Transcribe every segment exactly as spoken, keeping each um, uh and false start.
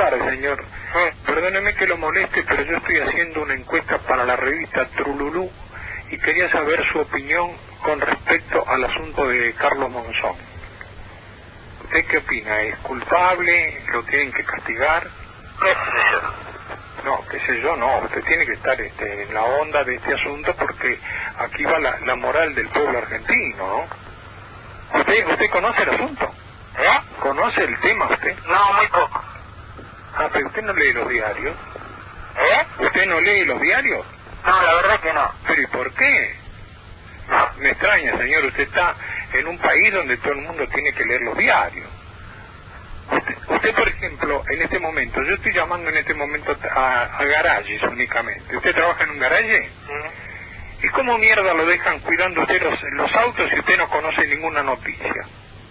tardes, señor. Sí. Perdóneme que lo moleste, pero yo estoy haciendo una encuesta para la revista Trululú y quería saber su opinión con respecto al asunto de Carlos Monzón. ¿Usted qué opina? ¿Es culpable? ¿Lo tienen que castigar? ¿Qué sé yo? No, qué sé yo, no. Usted tiene que estar este, en la onda de este asunto porque aquí va la, la moral del pueblo argentino, ¿no? ¿Usted, usted conoce el asunto? ¿Eh? ¿Conoce el tema usted? No, muy poco. Ah, pero usted no lee los diarios. ¿Eh? ¿Usted no lee los diarios? No, la verdad que no. ¿Pero y por qué? Me extraña, señor. Usted está en un país donde todo el mundo tiene que leer los diarios. Usted, usted, por ejemplo, en este momento, yo estoy llamando en este momento a, a garajes únicamente. ¿Usted trabaja en un garaje? Sí. ¿Y cómo mierda lo dejan cuidando usted los, los autos si usted no conoce ninguna noticia?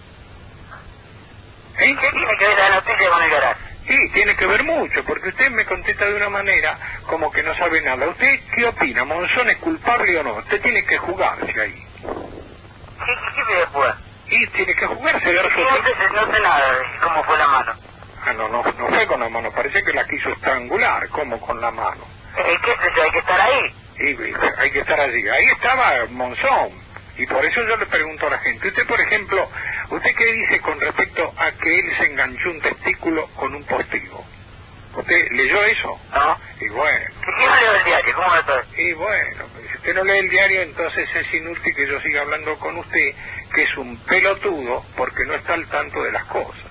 ¿Eh? ¿Qué tiene que ver la noticia con el garaje? Sí, tiene que ver mucho, porque usted me contesta de una manera como que no sabe nada. ¿Usted qué opina? ¿Monzón es culpable o no? Usted tiene que jugarse ahí. ¿Qué, qué, qué me después? Y tiene que jugarse, dar su... No sé, no sé nada de cómo fue la mano. Ah, no, no, no fue con la mano, parece que la quiso estrangular, como con la mano. Eh, ¿Qué sé yo? Hay que estar ahí. Y, y hay que estar allí. Ahí estaba Monzón. Y por eso yo le pregunto a la gente, usted por ejemplo, ¿usted qué dice con respecto a que él se enganchó un testículo con un postigo? ¿Usted leyó eso? ¿No? Y bueno. ¿Quién no leo el diario? ¿Cómo lo sabe? Y bueno, si usted no lee el diario, entonces es inútil que yo siga hablando con usted, que es un pelotudo, porque no está al tanto de las cosas.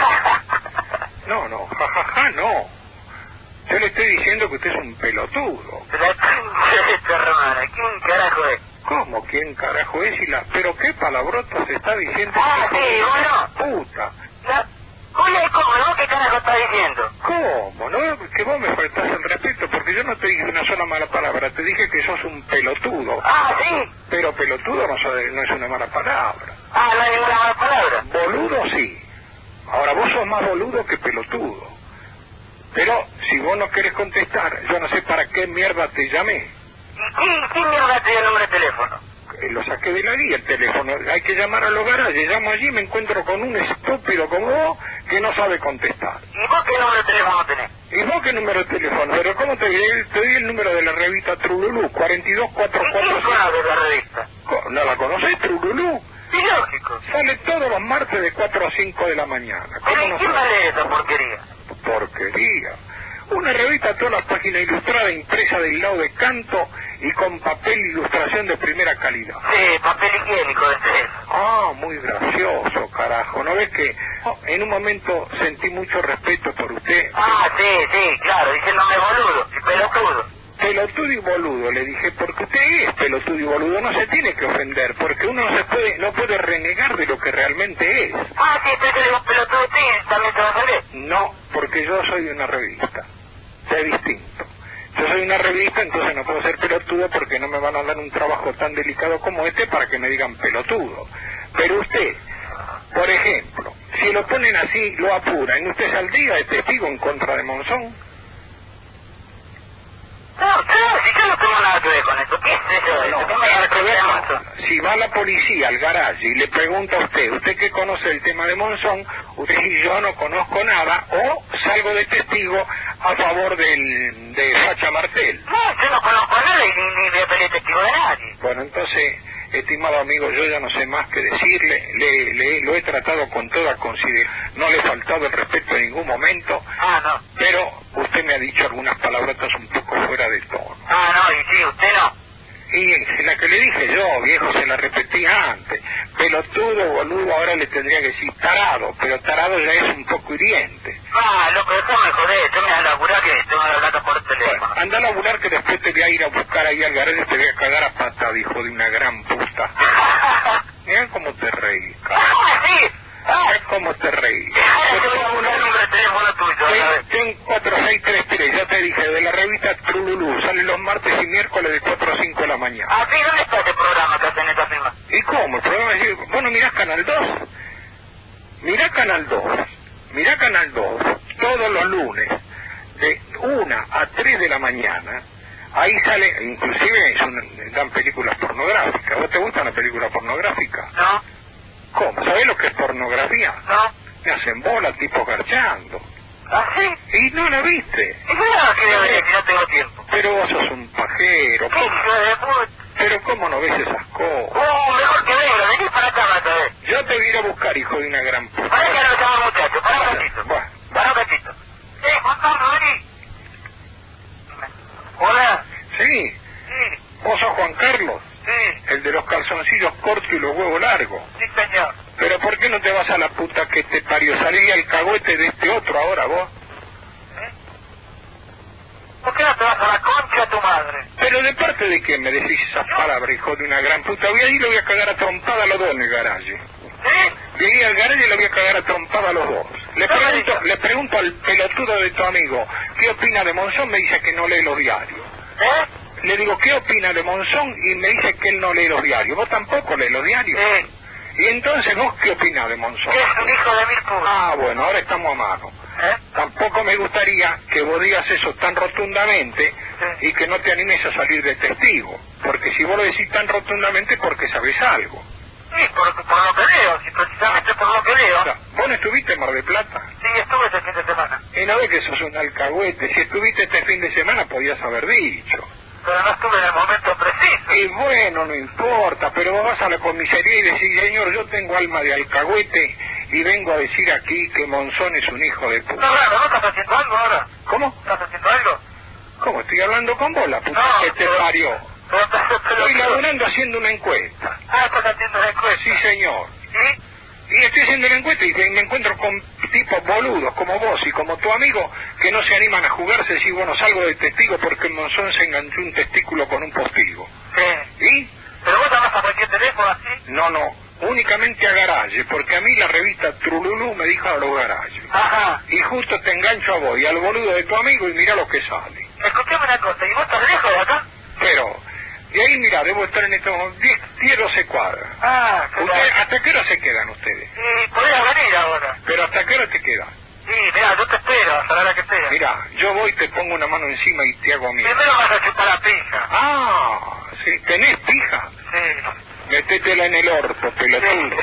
No, no, jajaja, ja, ja, no. Yo le estoy diciendo que usted es un pelotudo. La pinche de esta hermana, ¿quién carajo es? ¿Cómo? ¿Quién carajo es? Y la... ¿Pero qué palabrotas se está diciendo? Ah, sí, bueno. Puta. La... Oye, ¿cómo? ¿No? ¿Qué carajo estás diciendo? ¿Cómo? ¿No? Que vos me faltás el respeto, porque yo no te dije una sola mala palabra, te dije que sos un pelotudo. Ah, sí. Pero pelotudo no, sabe, no es una mala palabra. Ah, no hay ninguna mala palabra. Boludo sí. Ahora vos sos más boludo que pelotudo. Pero si vos no querés contestar, yo no sé para qué mierda te llamé. ¿Y quién, quién mierda te dio el número de teléfono? Eh, Lo saqué de la guía el teléfono. Hay que llamar a los garajes. Llamo allí y me encuentro con un estúpido como vos que no sabe contestar. ¿Y vos qué número de teléfono tenés? ¿Y vos qué número de teléfono? Pero ¿cómo te diré? Te doy el número de la revista Trululú, cuarenta y dos cuatrocientos ¿Y quién cuarenta y conoce la revista? cinco. ¿No la conocés, Trululú? Sí, lógico. Sale todos los martes de cuatro a cinco de la mañana. Pero ¿Cómo ¿y no quién sabes? vale esa porquería? Porquería. Una revista, toda la página ilustrada, impresa del lado de canto y con papel e ilustración de primera calidad. Sí, papel higiénico de eso. Ah, muy gracioso, carajo. ¿No ves que oh, en un momento sentí mucho respeto por usted? Ah, sí, sí, claro, diciéndome boludo y pelotudo. Pelotudo y boludo, le dije, porque usted es pelotudo y boludo, no se tiene que ofender, porque uno no se puede, no puede renegar de lo que realmente es. Ah, sí, pero que digo pelotudo, sí, también te va a salir. No, porque yo soy de una revista, es distinto. Yo soy una revista, entonces no puedo ser pelotudo porque no me van a dar un trabajo tan delicado como este para que me digan pelotudo. Pero usted, por ejemplo, si lo ponen así, lo apuran, ¿usted saldría de testigo en contra de Monzón? No, claro, si yo no tengo nada que ver con eso, ¿qué es eso? No, ¿Qué me nada que ver de con- Monzón? Si va la policía al garaje y le pregunta a usted, usted que conoce el tema de Monzón, usted y yo no conozco nada, o salgo de testigo a favor del, de Facha Martel. No, yo no conozco a nadie ni, ni voy a pedir testigo de nadie. Bueno, entonces, estimado amigo, yo ya no sé más que decirle, le, le- lo he tratado con toda consideración, no le he faltado el respeto en ningún momento, Ah, no. pero usted me ha dicho algunas palabrotas un poco fuera de tono. Ah, no, y sí, usted no. Y la que le dije yo, viejo, se la repetí antes. Pelotudo, boludo, ahora le tendría que decir tarado, pero tarado ya es un poco hiriente. Ah, loco, déjame joder, yo me voy a laburar que tengo la plata por teléfono. Bueno, anda a laburar que después te voy a ir a buscar ahí al garaje y te voy a cagar a pata, hijo de una gran puta. Mira cómo te reí, cara. Ah, sí. Ah, Mira cómo te reí. yo voy a buscar el número de teléfono tuyo, ¿sabes? Ten cuatro seis tres tres, ya te dije, de la revista Trululú, sale los martes y miércoles de cuatro a cinco de la mañana. Ah, sí, ¿dónde está ese programa que hacen esta firma? ¿Y cómo? El problema es que, bueno, mirá Canal dos. Mirá Canal dos. Mirá Canal dos. Todos los lunes, de una a tres de la mañana, ahí sale, inclusive son, dan películas pornográficas. ¿Vos te gusta una película pornográfica? No, ¿Cómo? ¿Sabés lo que es pornografía? no. Me hacen bola, tipo garchando. ¿Ah, sí? ¿Y no la viste? ¿Y claro que debería, que no tengo tiempo? Pero vos sos un pajero. ¿Qué ¿Cómo? hijo de puta? Pero ¿cómo no ves esas cosas? Uh, mejor que negro, vení para acá, Matadé. Yo te voy a ir a buscar, hijo de una gran puta. Para que no estamos muchachos, para un Bueno, cachito. bueno. Para un cachito. Eh, Juan Carlos, vení. Hola. Sí, Sí, vos sos Juan Carlos, sí, el de los calzoncillos cortos y los huevos largos. sí, señor. Pero ¿por qué no te vas a la puta que te parió? Salí al cagüete de este otro ahora, vos. ¿Eh? ¿Por qué no te vas a la concha a tu madre? Pero ¿de parte de qué me decís esas palabras, hijo de una gran puta? Voy a ir y lo voy a cagar a trompada a los dos en el garaje. ¿Sí? Voy a ir al garaje y lo voy a cagar a trompada a los dos. Le No me pregunto, digas. le pregunto al pelotudo de tu amigo, ¿qué opina de Monzón? Me dice que no lee los diarios. ¿Eh? Le digo, ¿qué opina de Monzón? Y me dice que él no lee los diarios. ¿Vos tampoco lees los diarios? Sí. Y entonces, ¿vos qué opinás de Monzón? Que es un hijo de mil putas. Ah, bueno, ahora estamos a mano. ¿Eh? Tampoco me gustaría que vos digas eso tan rotundamente Sí. y que no te animes a salir de testigo. Porque si vos lo decís tan rotundamente, porque sabés algo. Sí, por, por lo que leo, si precisamente por lo que leo. O sea, ¿vos no estuviste en Mar del Plata? Sí, estuve este fin de semana. Y no ves que sos un alcahuete. Si estuviste este fin de semana, podías haber dicho. Pero no estuve en el momento preciso. Y bueno, no importa, pero vos vas a la comisaría y decís, señor, yo tengo alma de alcahuete y vengo a decir aquí que Monzón es un hijo de No, puta. claro, ¿no estás haciendo algo ahora? ¿Cómo? ¿Estás haciendo algo? ¿Cómo? Estoy hablando con vos, la puta No, que te pero- parió. Pero estás pero, Estoy laburando haciendo una encuesta. Ah, estás haciendo la encuesta. Sí, señor. ¿Sí? Y estoy haciendo la encuesta y me encuentro con tipos boludos como vos y como tu amigo que no se animan a jugarse si bueno, salgo de testigo porque en Monzón se enganchó un testículo con un postigo. Sí. ¿Y? ¿Pero vos llamás a cualquier teléfono así? No, no, únicamente a garaje, porque a mí la revista Trululú me dijo a los garajes. Ajá. Y justo te engancho a vos y al boludo de tu amigo y mira lo que sale. Escuchame una cosa, ¿y vos estás lejos de acá? Pero, de ahí mira, debo estar en estos diez, diez, doce cuadras. Ah, Usted, ¿hasta qué hora se quedan ustedes? Sí, podrías venir ahora. Pero ¿hasta qué hora te quedan? Sí, mira, yo te espero, hasta la hora que sea. Mira, yo voy, te pongo una mano encima y te hago mierda. Primero vas a chupar la pija. Ah, sí, ¿tenés pija? Sí. Metétela en el orto, pelotudo.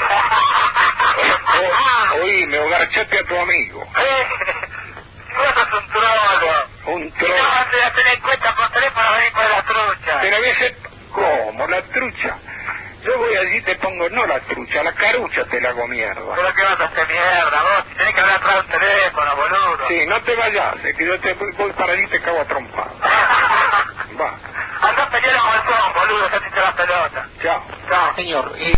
O- Oí, me garchate a tu amigo. Eh, vos sos un trolo. Un Y no troll. vas a tener cuenta por teléfono a venir por la trucha. Pero a veces, ¿cómo? La trucha. Yo voy allí y te pongo, no la trucha, la carucha te la hago mierda. Pero que vas a hacer mierda, vos. Si tenés que hablar atrás de un teléfono, boludo. Sí, no te vayas, es que yo te voy, voy para allí y te cago a trompar. Va, Andá a pelear a Monzón, boludo, que te la pelota. chao. Chao. Señor,